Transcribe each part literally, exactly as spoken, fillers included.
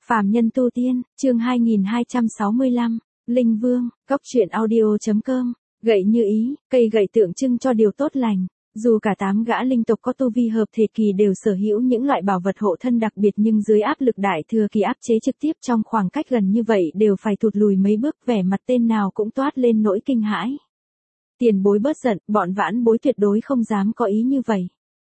Phàm nhân tu tiên, chương hai nghìn hai trăm sáu mươi lăm, Linh Vương, Cốc truyện audio chấm com, gậy như ý, cây gậy tượng trưng cho điều tốt lành. Dù cả tám gã linh tộc có tu vi hợp thể kỳ đều sở hữu những loại bảo vật hộ thân đặc biệt nhưng dưới áp lực đại thừa kỳ áp chế trực tiếp trong khoảng cách gần như vậy đều phải thụt lùi mấy bước, vẻ mặt tên nào cũng toát lên nỗi kinh hãi. Tiền bối bớt giận, bọn vãn bối tuyệt đối không dám có ý như vậy.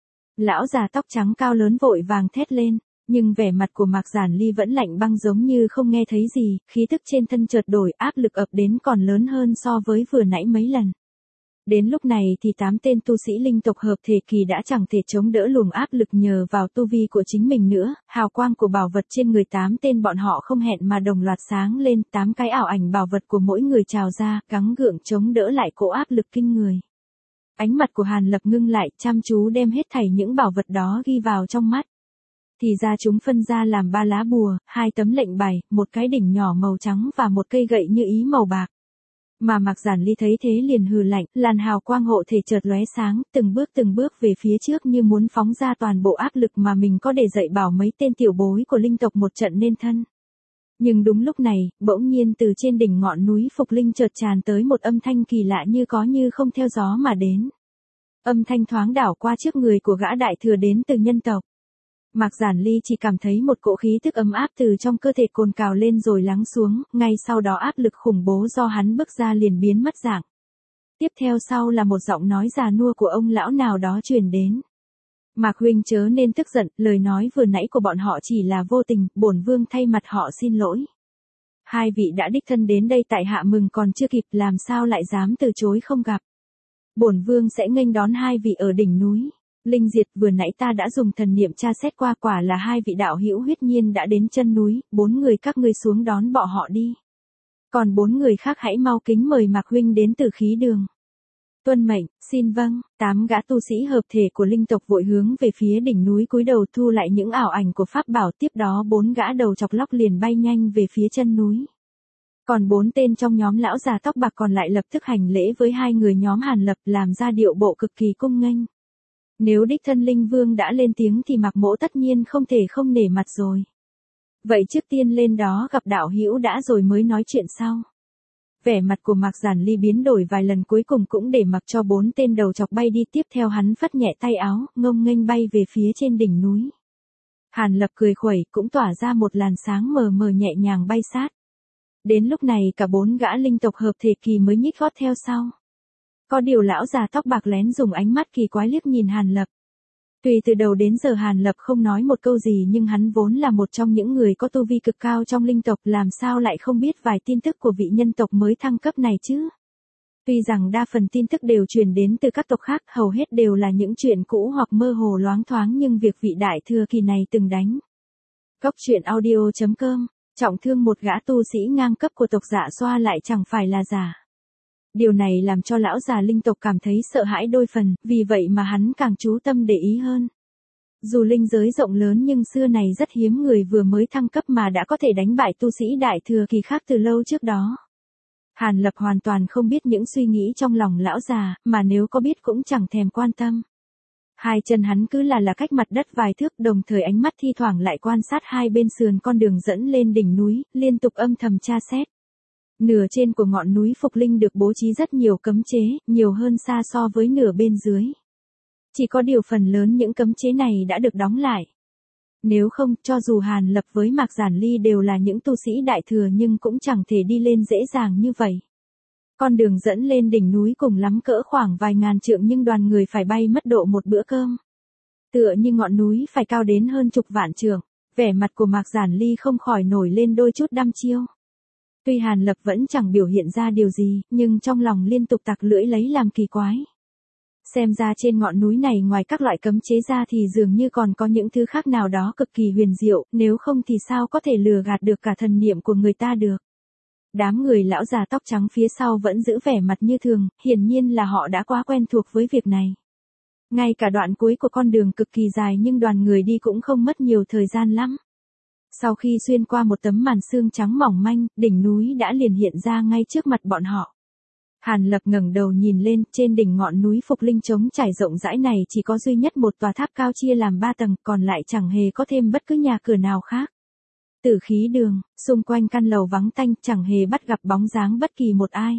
Lão già tóc trắng cao lớn vội vàng thét lên, nhưng vẻ mặt của Mạc Giản Ly vẫn lạnh băng giống như không nghe thấy gì, khí tức trên thân chợt đổi, áp lực ập đến còn lớn hơn so với vừa nãy mấy lần. Đến lúc này thì tám tên tu sĩ linh tộc hợp thể kỳ đã chẳng thể chống đỡ luồng áp lực nhờ vào tu vi của chính mình nữa, hào quang của bảo vật trên người tám tên bọn họ không hẹn mà đồng loạt sáng lên, tám cái ảo ảnh bảo vật của mỗi người trào ra, gắng gượng chống đỡ lại cỗ áp lực kinh người. Ánh mặt của Hàn Lập ngưng lại, chăm chú đem hết thảy những bảo vật đó ghi vào trong mắt. Thì ra chúng phân ra làm ba lá bùa, hai tấm lệnh bài, một cái đỉnh nhỏ màu trắng và một cây gậy như ý màu bạc. Mà Mạc Giản Ly thấy thế liền hừ lạnh, làn hào quang hộ thể chợt lóe sáng, từng bước từng bước về phía trước như muốn phóng ra toàn bộ áp lực mà mình có để dạy bảo mấy tên tiểu bối của linh tộc một trận nên thân. Nhưng đúng lúc này, bỗng nhiên từ trên đỉnh ngọn núi Phục Linh chợt tràn tới một âm thanh kỳ lạ như có như không theo gió mà đến. Âm thanh thoáng đảo qua trước người của gã đại thừa đến từ nhân tộc. Mạc Giản Ly chỉ cảm thấy một cỗ khí tức ấm áp từ trong cơ thể cồn cào lên rồi lắng xuống, ngay sau đó áp lực khủng bố do hắn bức ra liền biến mất dạng. Tiếp theo sau là một giọng nói già nua của ông lão nào đó truyền đến. Mạc huynh chớ nên tức giận, lời nói vừa nãy của bọn họ chỉ là vô tình, bổn vương thay mặt họ xin lỗi. Hai vị đã đích thân đến đây tại hạ mừng còn chưa kịp, làm sao lại dám từ chối không gặp. Bổn vương sẽ nghênh đón hai vị ở đỉnh núi. Linh Diệt, vừa nãy ta đã dùng thần niệm tra xét qua, quả là hai vị đạo hữu huyết nhiên đã đến chân núi, bốn người các ngươi xuống đón bọn họ đi. Còn bốn người khác hãy mau kính mời Mạc huynh đến Tử Khí Đường. Tuân mệnh, xin vâng. Tám gã tu sĩ hợp thể của linh tộc vội hướng về phía đỉnh núi cúi đầu thu lại những ảo ảnh của pháp bảo, tiếp đó bốn gã đầu chọc lóc liền bay nhanh về phía chân núi. Còn bốn tên trong nhóm lão già tóc bạc còn lại lập tức hành lễ với hai người nhóm Hàn Lập, làm ra điệu bộ cực kỳ cung nghênh. Nếu đích thân Linh Vương đã lên tiếng thì Mạc Mỗ tất nhiên không thể không nể mặt rồi. Vậy trước tiên lên đó gặp đạo hữu đã rồi mới nói chuyện sau. Vẻ mặt của Mạc Giản Ly biến đổi vài lần, cuối cùng cũng để mặc cho bốn tên đầu chọc bay đi, tiếp theo hắn phất nhẹ tay áo, ngông nghênh bay về phía trên đỉnh núi. Hàn Lập cười khuẩy, cũng tỏa ra một làn sáng mờ mờ nhẹ nhàng bay sát. Đến lúc này cả bốn gã linh tộc hợp thể kỳ mới nhích gót theo sau. Có điều lão già tóc bạc lén dùng ánh mắt kỳ quái liếc nhìn Hàn Lập. Tuy từ đầu đến giờ Hàn Lập không nói một câu gì nhưng hắn vốn là một trong những người có tu vi cực cao trong linh tộc, làm sao lại không biết vài tin tức của vị nhân tộc mới thăng cấp này chứ. Tuy rằng đa phần tin tức đều truyền đến từ các tộc khác, hầu hết đều là những chuyện cũ hoặc mơ hồ loáng thoáng, nhưng việc vị đại thừa kỳ này từng đánh. Cốc truyện audio chấm com, trọng thương một gã tu sĩ ngang cấp của tộc Dạ Xoa lại chẳng phải là giả. Điều này làm cho lão già linh tộc cảm thấy sợ hãi đôi phần, vì vậy mà hắn càng chú tâm để ý hơn. Dù linh giới rộng lớn nhưng xưa này rất hiếm người vừa mới thăng cấp mà đã có thể đánh bại tu sĩ đại thừa kỳ khác từ lâu trước đó. Hàn Lập hoàn toàn không biết những suy nghĩ trong lòng lão già, mà nếu có biết cũng chẳng thèm quan tâm. Hai chân hắn cứ là là cách mặt đất vài thước, đồng thời ánh mắt thi thoảng lại quan sát hai bên sườn con đường dẫn lên đỉnh núi, liên tục âm thầm tra xét. Nửa trên của ngọn núi Phục Linh được bố trí rất nhiều cấm chế, nhiều hơn xa so với nửa bên dưới. Chỉ có điều phần lớn những cấm chế này đã được đóng lại. Nếu không, cho dù Hàn Lập với Mạc Giản Ly đều là những tu sĩ đại thừa nhưng cũng chẳng thể đi lên dễ dàng như vậy. Con đường dẫn lên đỉnh núi cùng lắm cỡ khoảng vài ngàn trượng nhưng đoàn người phải bay mất độ một bữa cơm. Tựa như ngọn núi phải cao đến hơn chục vạn trượng, vẻ mặt của Mạc Giản Ly không khỏi nổi lên đôi chút đăm chiêu. Tuy Hàn Lập vẫn chẳng biểu hiện ra điều gì, nhưng trong lòng liên tục tặc lưỡi lấy làm kỳ quái. Xem ra trên ngọn núi này ngoài các loại cấm chế ra thì dường như còn có những thứ khác nào đó cực kỳ huyền diệu, nếu không thì sao có thể lừa gạt được cả thần niệm của người ta được. Đám người lão già tóc trắng phía sau vẫn giữ vẻ mặt như thường, hiển nhiên là họ đã quá quen thuộc với việc này. Ngay cả đoạn cuối của con đường cực kỳ dài nhưng đoàn người đi cũng không mất nhiều thời gian lắm. Sau khi xuyên qua một tấm màn sương trắng mỏng manh, đỉnh núi đã liền hiện ra ngay trước mặt bọn họ. Hàn Lập ngẩng đầu nhìn lên, trên đỉnh ngọn núi Phục Linh trống trải rộng rãi này chỉ có duy nhất một tòa tháp cao chia làm ba tầng, còn lại chẳng hề có thêm bất cứ nhà cửa nào khác. Tử khí đường, xung quanh căn lầu vắng tanh chẳng hề bắt gặp bóng dáng bất kỳ một ai.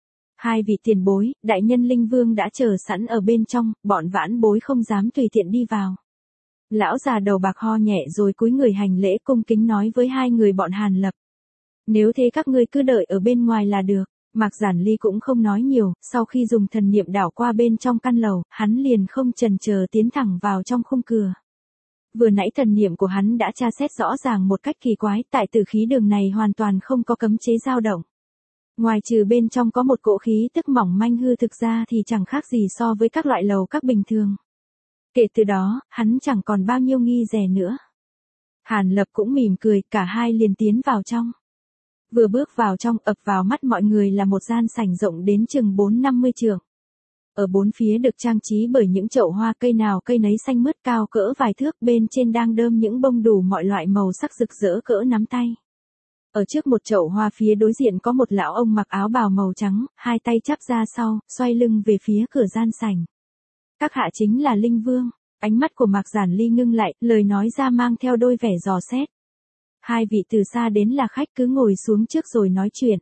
Hai vị tiền bối, đại nhân Linh Vương đã chờ sẵn ở bên trong, bọn vãn bối không dám tùy tiện đi vào. Lão già đầu bạc ho nhẹ rồi cúi người hành lễ cung kính nói với hai người bọn Hàn Lập. Nếu thế các ngươi cứ đợi ở bên ngoài là được. Mạc Giản Ly cũng không nói nhiều, sau khi dùng thần niệm đảo qua bên trong căn lầu, hắn liền không chần chờ tiến thẳng vào trong khung cửa. Vừa nãy thần niệm của hắn đã tra xét rõ ràng một cách kỳ quái, tại tử khí đường này hoàn toàn không có cấm chế dao động. Ngoài trừ bên trong có một cỗ khí tức mỏng manh hư thực ra thì chẳng khác gì so với các loại lầu các bình thường. Kể từ đó, hắn chẳng còn bao nhiêu nghi dè nữa. Hàn Lập cũng mỉm cười, cả hai liền tiến vào trong. Vừa bước vào trong, ập vào mắt mọi người là một gian sảnh rộng đến chừng bốn năm mươi trượng. Ở bốn phía được trang trí bởi những chậu hoa cây nào cây nấy xanh mướt cao cỡ vài thước, bên trên đang đơm những bông đủ mọi loại màu sắc rực rỡ cỡ nắm tay. Ở trước một chậu hoa phía đối diện có một lão ông mặc áo bào màu trắng, hai tay chắp ra sau, xoay lưng về phía cửa gian sảnh. Các hạ chính là Linh Vương. Ánh mắt của Mạc Giản Ly ngưng lại, lời nói ra mang theo đôi vẻ dò xét. Hai vị từ xa đến là khách, cứ ngồi xuống trước rồi nói chuyện.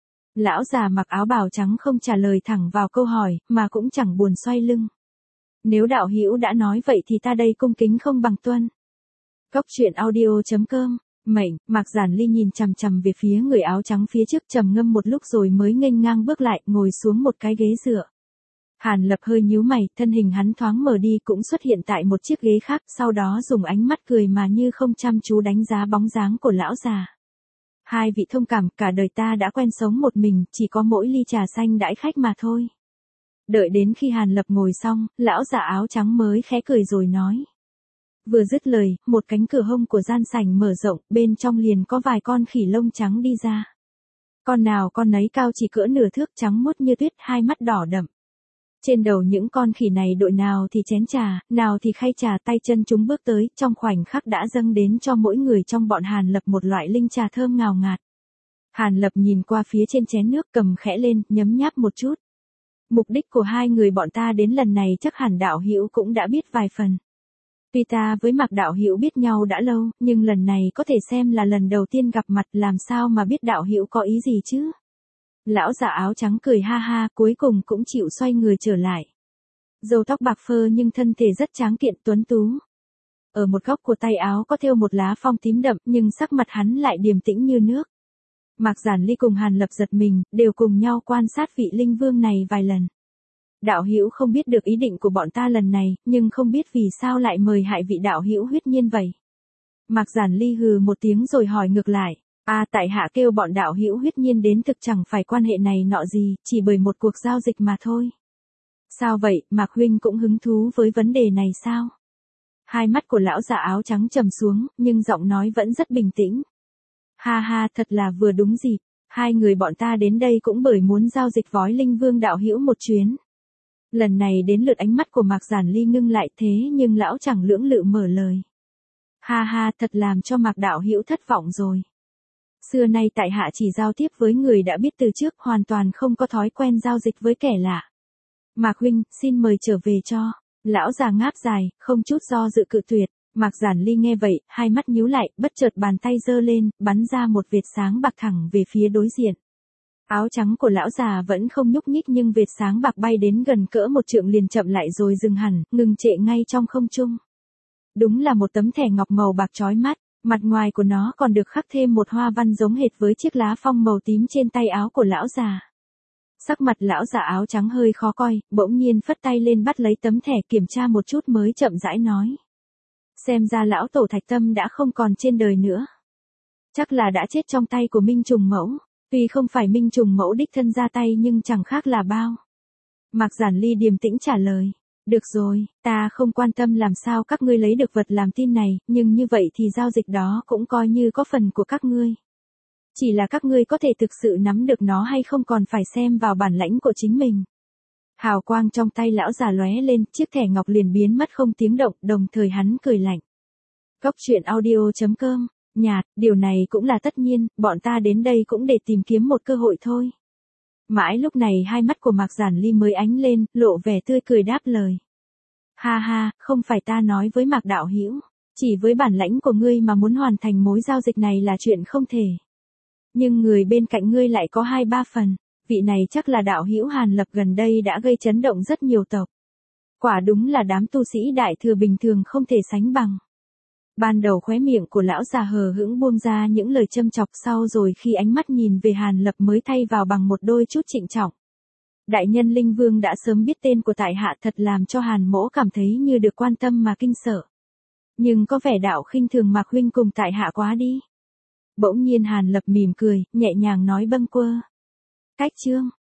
Lão già mặc áo bào trắng không trả lời thẳng vào câu hỏi, mà cũng chẳng buồn xoay lưng. Nếu đạo hữu đã nói vậy thì ta đây cung kính không bằng tuân. Cốc truyện audio chấm com. Mệnh, Mạc Giản Ly nhìn chằm chằm về phía người áo trắng phía trước, trầm ngâm một lúc rồi mới nghênh ngang bước lại, ngồi xuống một cái ghế dựa. Hàn Lập hơi nhíu mày, thân hình hắn thoáng mở đi cũng xuất hiện tại một chiếc ghế khác, sau đó dùng ánh mắt cười mà như không chăm chú đánh giá bóng dáng của lão già. Hai vị thông cảm, cả đời ta đã quen sống một mình, chỉ có mỗi ly trà xanh đãi khách mà thôi. Đợi đến khi Hàn Lập ngồi xong, lão già áo trắng mới khẽ cười rồi nói. Vừa dứt lời, một cánh cửa hông của gian sảnh mở rộng, bên trong liền có vài con khỉ lông trắng đi ra. Con nào con nấy cao chỉ cỡ nửa thước, trắng muốt như tuyết, hai mắt đỏ đậm. Trên đầu những con khỉ này đội nào thì chén trà, nào thì khay trà, tay chân chúng bước tới, trong khoảnh khắc đã dâng đến cho mỗi người trong bọn Hàn Lập một loại linh trà thơm ngào ngạt. Hàn Lập nhìn qua phía trên chén nước, cầm khẽ lên, nhấm nháp một chút. Mục đích của hai người bọn ta đến lần này chắc hẳn đạo hữu cũng đã biết vài phần. Tuy ta với Mạc đạo hữu biết nhau đã lâu, nhưng lần này có thể xem là lần đầu tiên gặp mặt, làm sao mà biết đạo hữu có ý gì chứ? Lão già áo trắng cười ha ha, cuối cùng cũng chịu xoay người trở lại. Râu tóc bạc phơ nhưng thân thể rất tráng kiện tuấn tú. Ở một góc của tay áo có thêu một lá phong tím đậm, nhưng sắc mặt hắn lại điềm tĩnh như nước. Mạc Giản Ly cùng Hàn Lập giật mình, đều cùng nhau quan sát vị Linh Vương này vài lần. Đạo hữu không biết được ý định của bọn ta lần này, nhưng không biết vì sao lại mời hại vị đạo hữu huyết nhiên vậy. Mạc Giản Ly hừ một tiếng rồi hỏi ngược lại. À, tại hạ kêu bọn đạo hữu huyết nhiên đến thực chẳng phải quan hệ này nọ gì, chỉ bởi một cuộc giao dịch mà thôi. Sao vậy, Mạc huynh cũng hứng thú với vấn đề này sao? Hai mắt của lão già áo trắng trầm xuống, nhưng giọng nói vẫn rất bình tĩnh. Ha ha, thật là vừa đúng dịp, hai người bọn ta đến đây cũng bởi muốn giao dịch vói Linh Vương đạo hữu một chuyến. Lần này đến lượt ánh mắt của Mạc Giản Ly ngưng lại, thế nhưng lão chẳng lưỡng lự mở lời. Ha ha, thật làm cho Mạc đạo hữu thất vọng rồi. Xưa nay tại hạ chỉ giao tiếp với người đã biết từ trước, hoàn toàn không có thói quen giao dịch với kẻ lạ. Mạc huynh, xin mời trở về cho. Lão già ngáp dài, không chút do dự cự tuyệt. Mạc Giản Ly nghe vậy, hai mắt nhíu lại, bất chợt bàn tay giơ lên, bắn ra một vệt sáng bạc thẳng về phía đối diện. Áo trắng của lão già vẫn không nhúc nhích, nhưng vệt sáng bạc bay đến gần cỡ một trượng liền chậm lại rồi dừng hẳn, ngừng trệ ngay trong không trung. Đúng là một tấm thẻ ngọc màu bạc chói mắt. Mặt ngoài của nó còn được khắc thêm một hoa văn giống hệt với chiếc lá phong màu tím trên tay áo của lão già. Sắc mặt lão già áo trắng hơi khó coi, bỗng nhiên phất tay lên bắt lấy tấm thẻ kiểm tra một chút mới chậm rãi nói. Xem ra lão tổ Thạch Tâm đã không còn trên đời nữa. Chắc là đã chết trong tay của Minh Trùng Mẫu, tuy không phải Minh Trùng Mẫu đích thân ra tay nhưng chẳng khác là bao. Mạc Giản Ly điềm tĩnh trả lời. Được rồi, ta không quan tâm làm sao các ngươi lấy được vật làm tin này, nhưng như vậy thì giao dịch đó cũng coi như có phần của các ngươi. Chỉ là các ngươi có thể thực sự nắm được nó hay không còn phải xem vào bản lãnh của chính mình. Hào quang trong tay lão già lóe lên, chiếc thẻ ngọc liền biến mất không tiếng động, đồng thời hắn cười lạnh. Cốc truyện audio chấm com, nhạt, điều này cũng là tất nhiên, bọn ta đến đây cũng để tìm kiếm một cơ hội thôi. Mãi lúc này hai mắt của Mạc Giản Ly mới ánh lên, lộ vẻ tươi cười đáp lời. Ha ha, không phải ta nói với Mạc đạo hữu, Chỉ với bản lãnh của ngươi mà muốn hoàn thành mối giao dịch này là chuyện không thể. Nhưng người bên cạnh ngươi lại có hai ba phần, vị này chắc là đạo hữu Hàn Lập gần đây đã gây chấn động rất nhiều tộc. Quả đúng là đám tu sĩ đại thừa bình thường không thể sánh bằng. Ban đầu khóe miệng của lão già hờ hững buông ra những lời châm chọc, sau rồi khi ánh mắt nhìn về Hàn Lập mới thay vào bằng một đôi chút trịnh trọng. Đại nhân Linh Vương đã sớm biết tên của tại hạ, thật làm cho Hàn mỗ cảm thấy như được quan tâm mà kinh sợ. Nhưng có vẻ đạo khinh thường Mạc huynh cùng tại hạ quá đi. Bỗng nhiên Hàn Lập mỉm cười, nhẹ nhàng nói bâng quơ. Cách chương